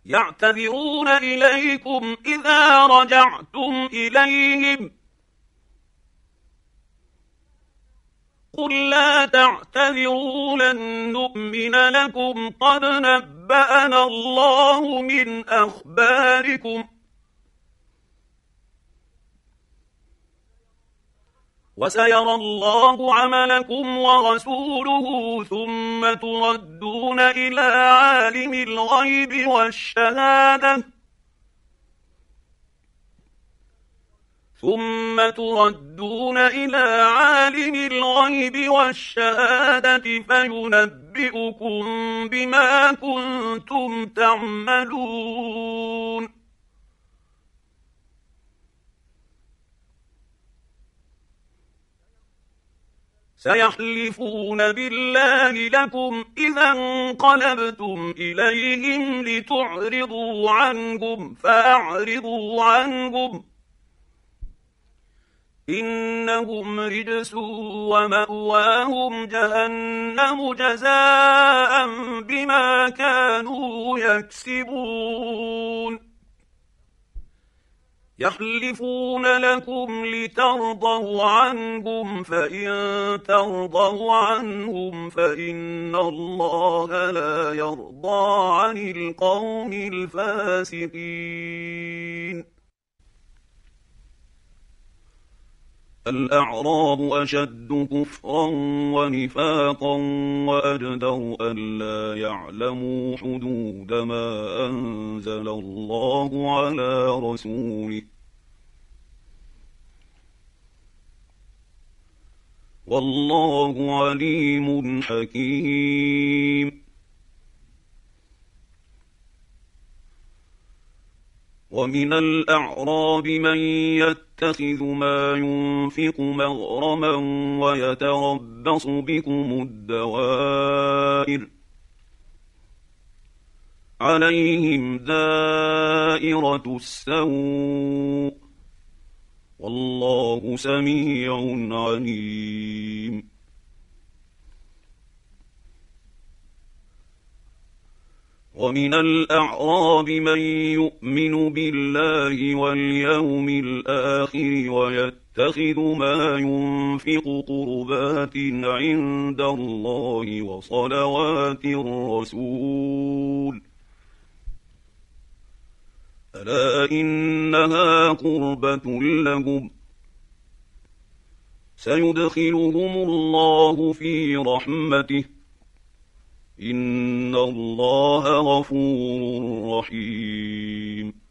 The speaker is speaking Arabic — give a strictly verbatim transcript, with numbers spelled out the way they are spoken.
يعتذرون إليكم إذا رجعتم إليهم قل لا تعتذروا لن نؤمن لكم قد نبأنا الله من أخباركم وسيرى الله عملكم ورسوله ثم تردون إلى عالم الغيب والشهادة ثم تردون إلى عالم الغيب والشهادة فينبئكم بما كنتم تعملون سيحلفون بالله لكم إذا انقلبتم إليهم لتعرضوا عنهم فأعرضوا عنهم إنهم رجس ومأواهم جهنم جزاء بما كانوا يكسبون يحلفون لكم لترضوا عنهم فإن ترضوا عنهم فإن الله لا يرضى عن القوم الفاسقين الأعراب أشد كفرا ونفاقا وأجدر ألا يعلموا حدود ما أنزل الله على رسوله والله عليم حكيم ومن الأعراب من يتخذ ما ينفق مغرما ويتربص بكم الدوائر عليهم دائرة السوء والله سميع عليم ومن الأعراب من يؤمن بالله واليوم الآخر ويتخذ ما ينفق قربات عند الله وصلوات الرسول ألا إنها قربة لهم سيدخلهم الله في رحمته إن الله غفور رحيم